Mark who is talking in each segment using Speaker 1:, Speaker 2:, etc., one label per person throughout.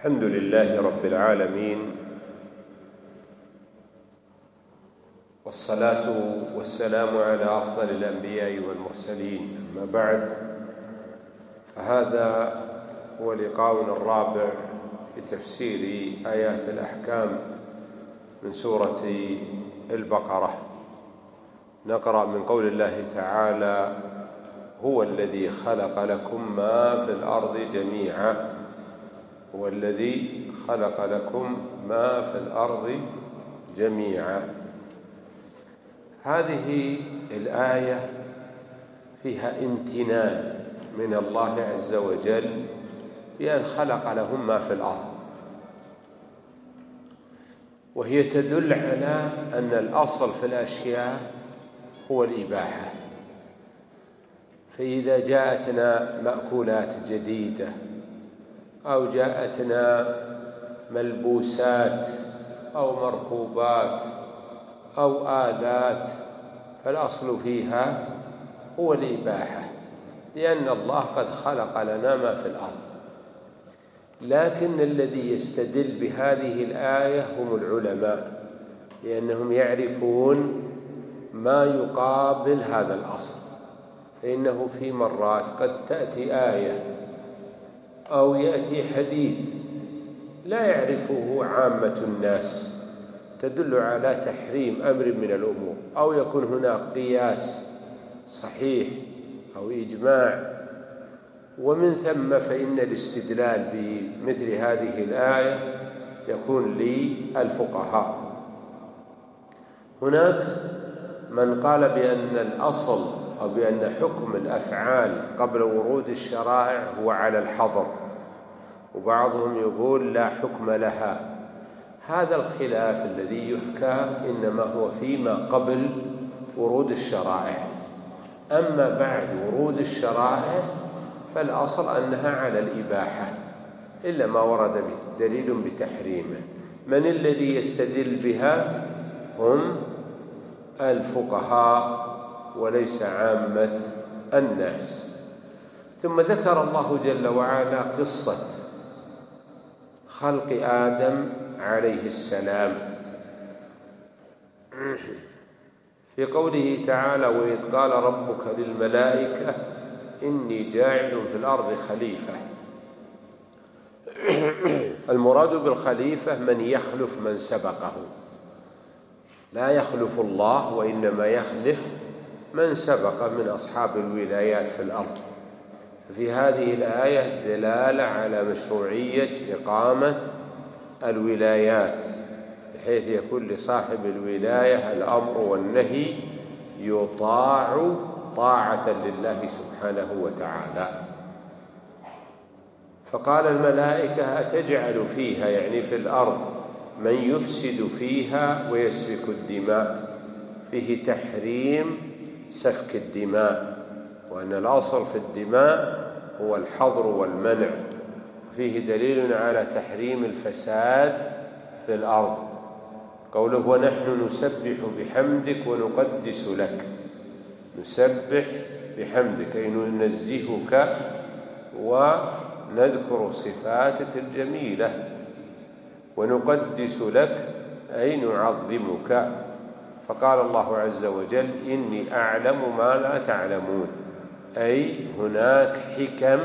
Speaker 1: الحمد لله رب العالمين، والصلاة والسلام على أفضل الأنبياء والمرسلين. أما بعد، فهذا هو لقاؤنا الرابع في تفسير آيات الأحكام من سورة البقرة. نقرأ من قول الله تعالى: هو الذي خلق لكم ما في الأرض جميعا. هو الذي خلق لكم ما في الأرض جميعا. هذه الآية فيها امتنان من الله عز وجل بأن خلق لهم ما في الأرض، وهي تدل على أن الأصل في الأشياء هو الإباحة. فإذا جاءتنا مأكولات جديدة أو جاءتنا ملبوسات أو مركوبات أو آلات، فالأصل فيها هو الإباحة، لأن الله قد خلق لنا ما في الأرض. لكن الذي يستدل بهذه الآية هم العلماء، لأنهم يعرفون ما يقابل هذا الأصل. فإنه في مرات قد تأتي آية أو يأتي حديث لا يعرفه عامة الناس تدل على تحريم أمر من الأمور، أو يكون هناك قياس صحيح أو إجماع، ومن ثم فإن الاستدلال بمثل هذه الآية يكون للفقهاء. هناك من قال بأن الأصل أو بأن حكم الأفعال قبل ورود الشرائع هو على الحظر، وبعضهم يقول لا حكم لها. هذا الخلاف الذي يحكى إنما هو فيما قبل ورود الشرائع. أما بعد ورود الشرائع فالأصل أنها على الإباحة، إلا ما ورد دليل بتحريمه. من الذي يستدل بها؟ هم الفقهاء وليس عامة الناس. ثم ذكر الله جل وعلا قصة خلق آدم عليه السلام في قوله تعالى: وإذ قال ربك للملائكة إني جاعل في الأرض خليفة. المراد بالخليفة من يخلف من سبقه، لا يخلف الله، وإنما يخلف من سبق من أصحاب الولايات في الأرض. ففي هذه الآية دلالة على مشروعية إقامة الولايات، بحيث يكون لصاحب الولاية الأمر والنهي يطاع طاعة لله سبحانه وتعالى. فقال الملائكة: أتجعل فيها، يعني في الأرض، من يفسد فيها ويسفك الدماء. فيه تحريم سفك الدماء، وأن الأصل في الدماء هو الحظر والمنع. وفيه دليل على تحريم الفساد في الأرض، قوله: ونحن نسبح بحمدك ونقدس لك. نسبح بحمدك أي ننزهك ونذكر صفاتك الجميلة، ونقدس لك أي نعظمك. فقال الله عز وجل: إني أعلم ما لا تعلمون، أي هناك حكم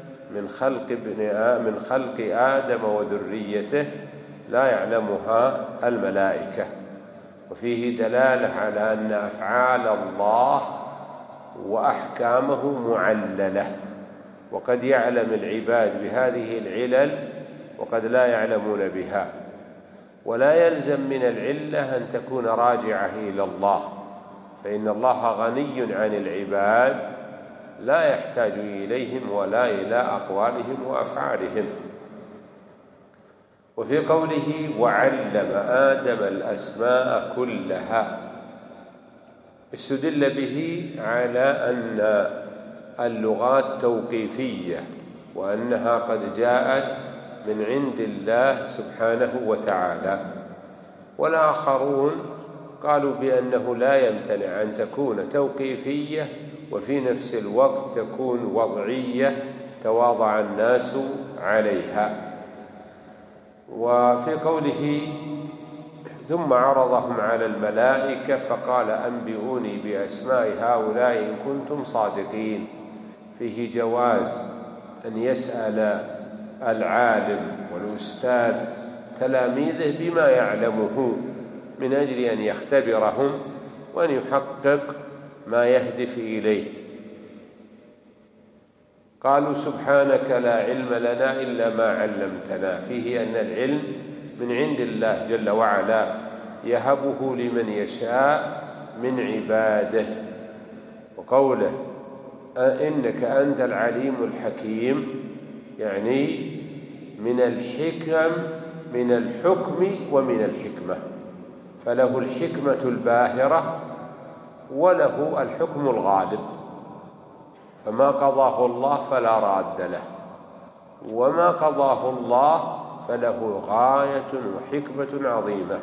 Speaker 1: من خلق آدم وذريته لا يعلمها الملائكة. وفيه دلالة على أن أفعال الله وأحكامه معللة، وقد يعلم العباد بهذه العلل وقد لا يعلمون بها. ولا يلزم من العلة أن تكون راجعة إلى الله، فإن الله غني عن العباد لا يحتاج إليهم ولا إلى أقوالهم وأفعالهم. وفي قوله: وعلم آدم الأسماء كلها، استدل به على أن اللغات توقيفية، وأنها قد جاءت من عند الله سبحانه وتعالى. والآخرون قالوا بأنه لا يمتنع أن تكون توقيفية وفي نفس الوقت تكون وضعية تواضع الناس عليها. وفي قوله ثم عرضهم على الملائكة فقال أنبئوني بأسماء هؤلاء إن كنتم صادقين، فيه جواز أن يسأل العالم والأستاذ تلاميذه بما يعلمه من أجل أن يختبرهم وأن يحقق ما يهدف إليه. قالوا سبحانك لا علم لنا إلا ما علمتنا، فيه أن العلم من عند الله جل وعلا يهبه لمن يشاء من عباده. وقوله إنك أنت العليم الحكيم يعني من الحكم ومن الحكمة، فله الحكمة الباهرة وله الحكم الغالب، فما قضاه الله فلا راد له، وما قضاه الله فله غاية وحكمة عظيمة.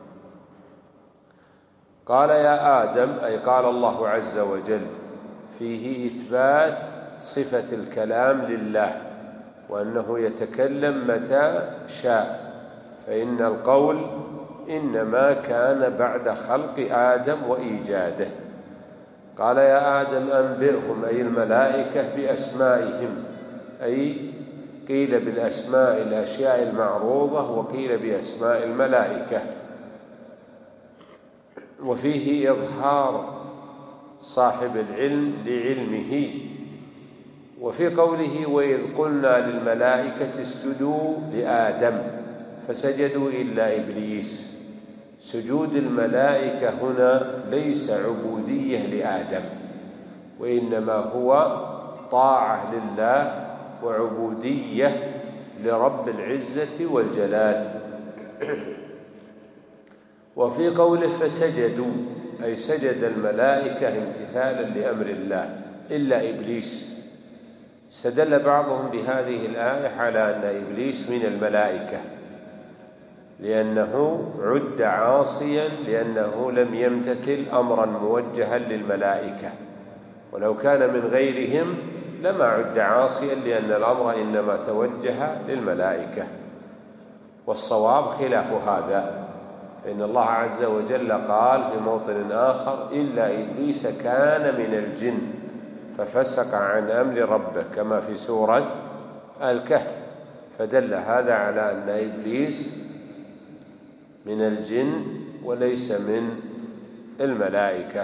Speaker 1: قال يا آدم، أي قال الله عز وجل، فيه إثبات صفة الكلام لله وأنه يتكلم متى شاء، فإن القول إنما كان بعد خلق آدم وإيجاده. قال يا آدم أنبئهم أي الملائكة بأسمائهم، أي قيل بالأسماء الأشياء المعروضة وقيل بأسماء الملائكة. وفيه إظهار صاحب العلم لعلمه. وفي قوله وإذ قلنا للملائكة اسجدوا لآدم فسجدوا إلا إبليس، سجود الملائكة هنا ليس عبودية لآدم، وإنما هو طاعة لله وعبودية لرب العزة والجلال. وفي قوله فسجدوا أي سجد الملائكة امتثالا لأمر الله إلا إبليس. استدل بعضهم بهذه الآية على أن إبليس من الملائكة لأنه عد عاصيا، لأنه لم يمتثل أمرا موجها للملائكة، ولو كان من غيرهم لما عد عاصيا لأن الأمر إنما توجه للملائكة. والصواب خلاف هذا، فإن الله عز وجل قال في موطن آخر إلا إبليس كان من الجن ففسق عن أمر ربه كما في سورة الكهف، فدل هذا على أن إبليس من الجن وليس من الملائكة.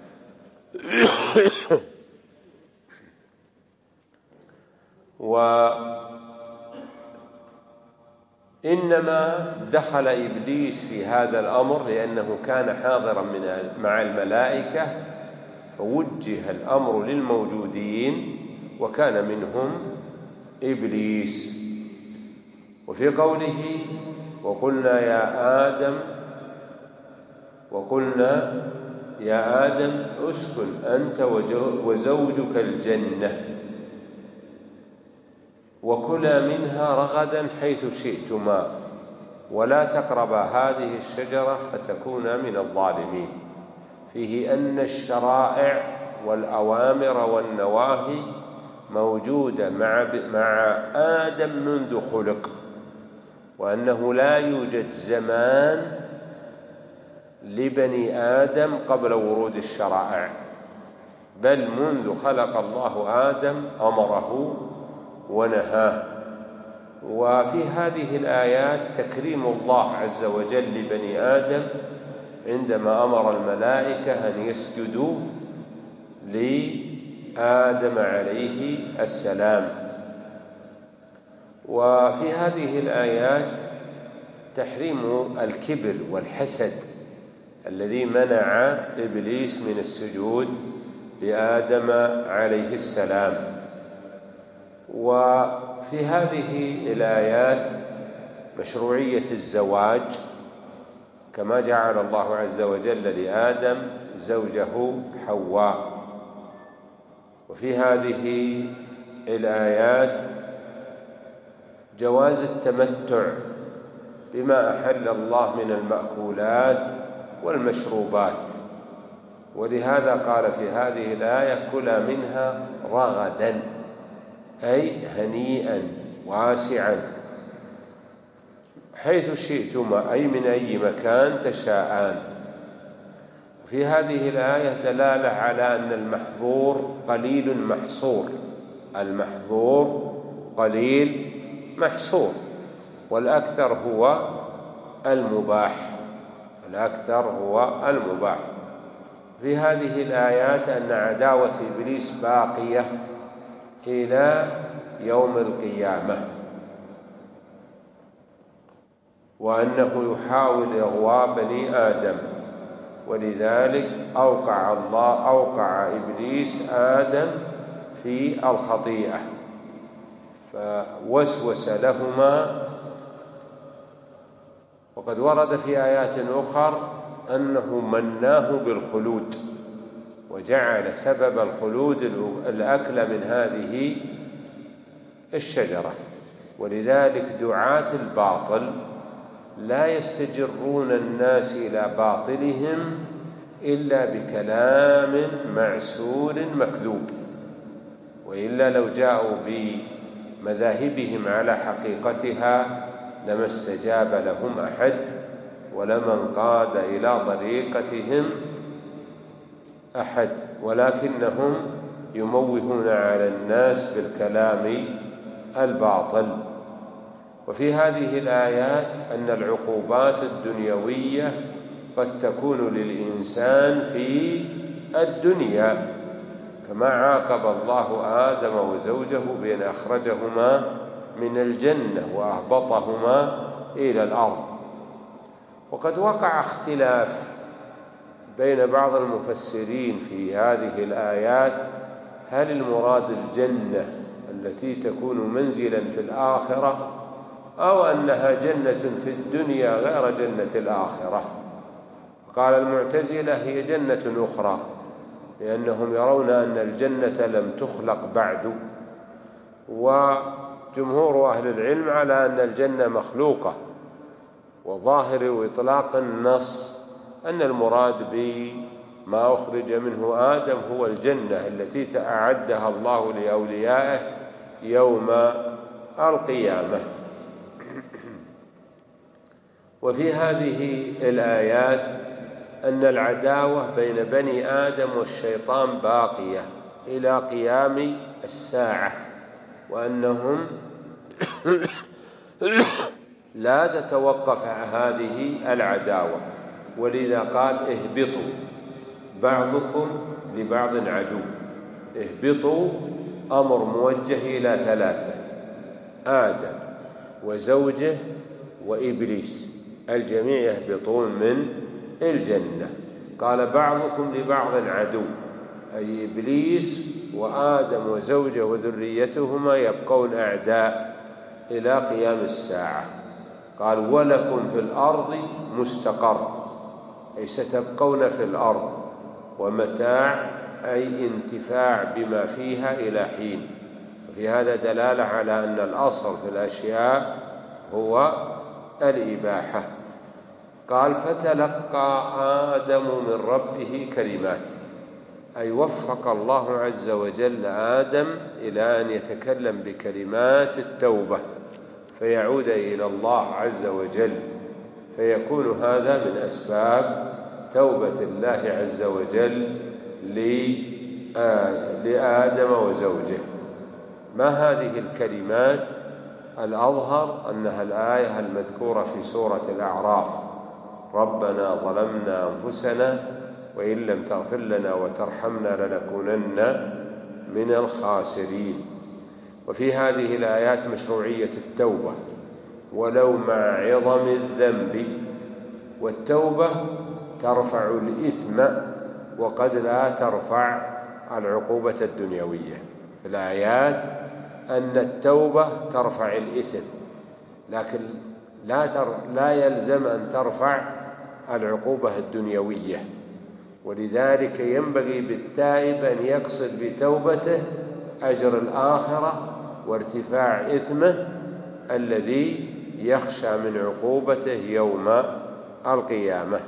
Speaker 1: وإنما دخل إبليس في هذا الأمر لأنه كان حاضرا مع الملائكة، فوجه الأمر للموجودين وكان منهم إبليس. وفي قوله وقلنا يا آدم اسكن أنت وزوجك الجنة وكلا منها رغدا حيث شئتما ولا تقربا هذه الشجرة فتكونا من الظالمين، فيه أن الشرائع والأوامر والنواهي موجودة مع آدم منذ خلق، وأنه لا يوجد زمان لبني آدم قبل ورود الشرائع، بل منذ خلق الله آدم أمره ونهاه. وفي هذه الآيات تكريم الله عز وجل لبني آدم عندما أمر الملائكة أن يسجدوا لآدم عليه السلام. وفي هذه الآيات تحريم الكبر والحسد الذي منع إبليس من السجود لآدم عليه السلام. وفي هذه الآيات مشروعية الزواج كما جعل الله عز وجل لآدم زوجه حواء. وفي هذه الآيات جواز التمتع بما أحل الله من المأكولات والمشروبات، ولهذا قال في هذه الآية كلا منها رغدا أي هنيئا واسعا حيث شئتما أي من أي مكان تشاءان. في هذه الآية دلالة على أن المحظور قليل محصور، المحظور قليل محصور، والأكثر هو المباح، الأكثر هو المباح. في هذه الآيات أن عداوة إبليس باقية إلى يوم القيامة، وأنه يحاول إغواء بني آدم، ولذلك أوقع إبليس آدم في الخطيئة، فوسوس لهما. وقد ورد في آيات أخرى أنه مناه بالخلود، وجعل سبب الخلود الأكل من هذه الشجرة. ولذلك دعاة الباطل لا يستجرون الناس إلى باطلهم إلا بكلام معسول مكذوب، وإلا لو جاءوا بمذاهبهم على حقيقتها لما استجاب لهم أحد، ولما انقاد إلى طريقتهم أحد، ولكنهم يموهون على الناس بالكلام الباطل. وفي هذه الآيات أن العقوبات الدنيوية قد تكون للإنسان في الدنيا، كما عاقب الله آدم وزوجه بأن أخرجهما من الجنة وأهبطهما إلى الأرض. وقد وقع اختلاف بين بعض المفسرين في هذه الآيات، هل المراد الجنة التي تكون منزلا في الآخرة، أو أنها جنة في الدنيا غير جنة الآخرة؟ قال المعتزلة هي جنة أخرى، لأنهم يرون أن الجنة لم تخلق بعد، وجمهور أهل العلم على أن الجنة مخلوقة. وظاهر وإطلاق النص أن المراد بما أخرج منه آدم هو الجنة التي أعدها الله لأوليائه يوم القيامة. وفي هذه الآيات أن العداوة بين بني آدم والشيطان باقية إلى قيام الساعة، وأنهم لا تتوقف هذه العداوة. ولذا قال اهبطوا بعضكم لبعض عدو. اهبطوا أمر موجه إلى ثلاثة: آدم وزوجه وإبليس، الجميع يهبطون من الجنة. قال بعضكم لبعض عدو، أي إبليس وآدم وزوجه وذريتهما يبقون أعداء إلى قيام الساعة. قال ولكم في الأرض مستقر، أي ستبقون في الأرض، ومتاع أي انتفاع بما فيها إلى حين. وفي هذا دلالة على أن الأصل في الأشياء هو الإباحة. قال فتلقى آدم من ربه كلمات، أي وفق الله عز وجل آدم إلى أن يتكلم بكلمات التوبة فيعود إلى الله عز وجل، فيكون هذا من أسباب توبة الله عز وجل لآدم وزوجه. ما هذه الكلمات؟ الأظهر أنها الآية المذكورة في سورة الأعراف: ربنا ظلمنا أنفسنا وإن لم تغفر لنا وترحمنا لنكونن من الخاسرين. وفي هذه الآيات مشروعية التوبة ولو مع عظم الذنب، والتوبة ترفع الإثم وقد لا ترفع العقوبة الدنيوية. في الآيات أن التوبة ترفع الإثم، لكن لا يلزم أن ترفع العقوبة الدنيوية. ولذلك ينبغي بالتائب أن يقصد بتوبته أجر الآخرة وارتفاع إثمه الذي يخشى من عقوبته يوم القيامة.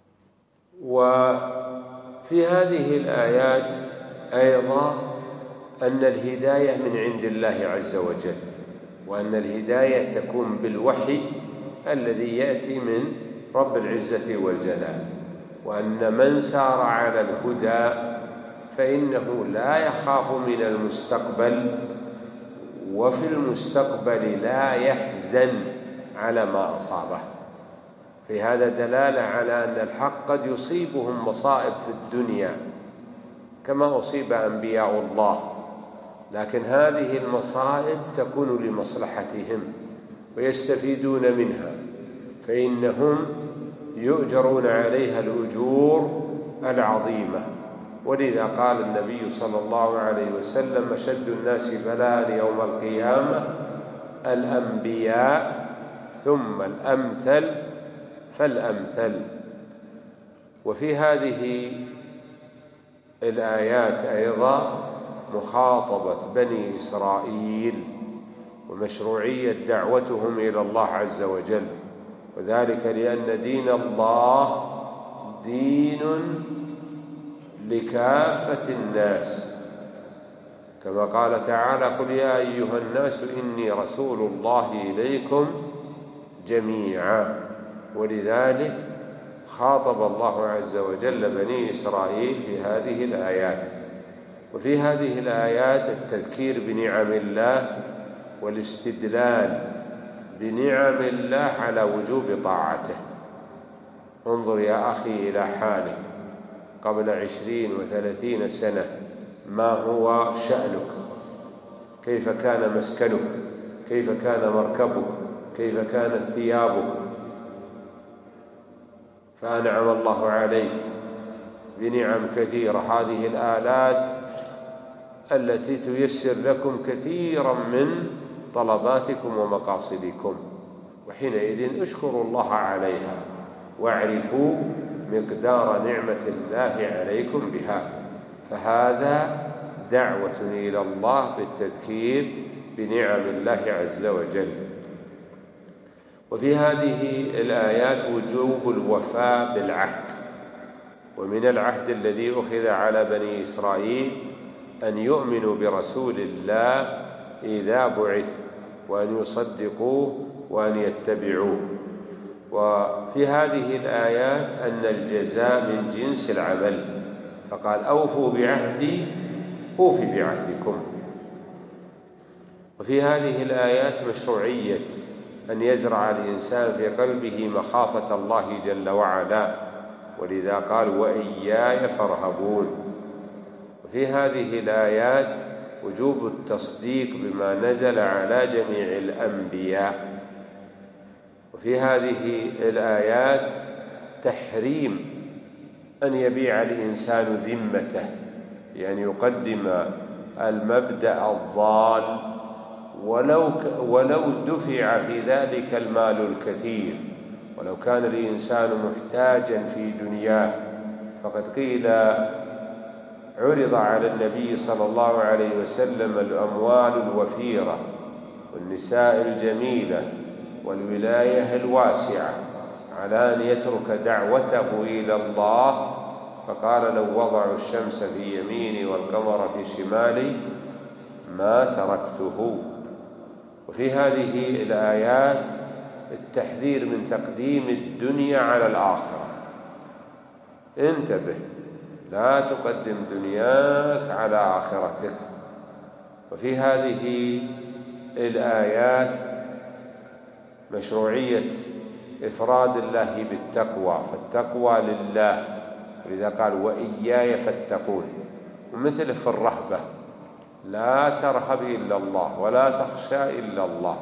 Speaker 1: وفي هذه الآيات أيضا أن الهداية من عند الله عز وجل، وأن الهداية تكون بالوحي الذي يأتي من رب العزة والجلال، وأن من سار على الهدى فإنه لا يخاف من المستقبل، وفي المستقبل لا يحزن على ما أصابه. في هذا دلالة على أن الحق قد يصيبهم مصائب في الدنيا كما أصيب أنبياء الله، لكن هذه المصائب تكون لمصلحتهم ويستفيدون منها، فإنهم يؤجرون عليها الأجور العظيمة. ولذا قال النبي صلى الله عليه وسلم: أشد الناس بلاء يوم القيامة الأنبياء ثم الأمثل فالأمثل. وفي هذه الآيات أيضا مخاطبة بني إسرائيل ومشروعية دعوتهم إلى الله عز وجل، وذلك لأن دين الله دين لكافة الناس، كما قال تعالى: قل يا أيها الناس إني رسول الله إليكم جميعا. ولذلك خاطب الله عز وجل بني إسرائيل في هذه الآيات. وفي هذه الآيات التذكير بنعم الله والاستدلال بنعم الله على وجوب طاعته. انظر يا أخي إلى حالك قبل 20 و30 سنة، ما هو شأنك؟ كيف كان مسكنك؟ كيف كان مركبك؟ كيف كانت ثيابك؟ فأنعم الله عليك بنعم كثيرة، هذه الآلات التي تيسر لكم كثيرا من طلباتكم ومقاصدكم، وحينئذ اشكروا الله عليها واعرفوا مقدار نعمة الله عليكم بها. فهذا دعوة إلى الله بالتذكير بنعم الله عز وجل. وفي هذه الآيات وجوب الوفاء بالعهد، ومن العهد الذي أخذ على بني إسرائيل أن يؤمنوا برسول الله إذا بعث، وأن يصدقوه وأن يتبعوه. وفي هذه الآيات أن الجزاء من جنس العمل، فقال: أوفوا بعهدي أوفي بعهدكم. وفي هذه الآيات مشروعية أن يزرع الإنسان في قلبه مخافة الله جل وعلا، ولذا قال: وإياي فارهبون. وفي هذه الآيات وجوب التصديق بما نزل على جميع الأنبياء. وفي هذه الآيات تحريم أن يبيع الإنسان ذمته، يعني يقدم المبدأ الضال ولو دفع في ذلك المال الكثير، ولو كان الإنسان محتاجا في دنياه. فقد قيل عرض على النبي صلى الله عليه وسلم الأموال الوفيرة والنساء الجميلة والولاية الواسعة على أن يترك دعوته إلى الله، فقال: لو وضعوا الشمس في يميني والقمر في شمالي ما تركته. وفي هذه الآيات التحذير من تقديم الدنيا على الآخرة. انتبه، لا تقدم دنياك على آخرتك. وفي هذه الآيات مشروعية إفراد الله بالتقوى، فالتقوى لله، ولذا قال: وإياي فاتقون. ومثل في الرهبة، لا ترهب إلا الله ولا تخشى إلا الله.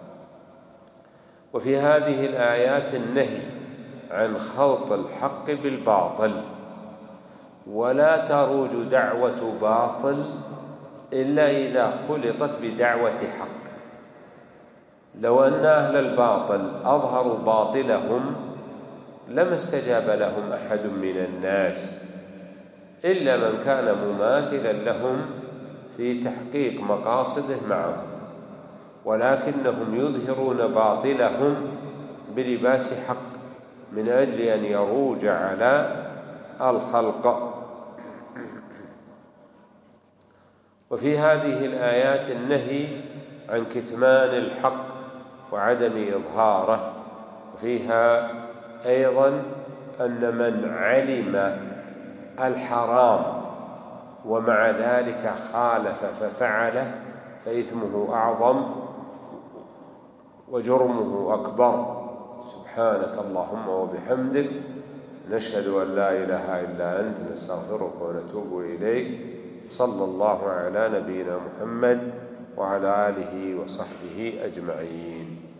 Speaker 1: وفي هذه الآيات النهي عن خلط الحق بالباطل، ولا تروج دعوة باطل إلا إذا خلطت بدعوة حق. لو أن أهل الباطل أظهروا باطلهم لما استجاب لهم أحد من الناس إلا من كان مماثلا لهم في تحقيق مقاصده معهم، ولكنهم يظهرون باطلهم بلباس حق من أجل أن يروج على الخلق. وفي هذه الآيات النهي عن كتمان الحق وعدم إظهاره، وفيها أيضا أن من علم الحرام ومع ذلك خالف ففعله فإثمه أعظم وجرمه أكبر. سبحانك اللهم وبحمدك، نشهد أن لا إله إلا أنت، نستغفرك ونتوب إليك. صلى الله على نبينا محمد وعلى آله وصحبه أجمعين.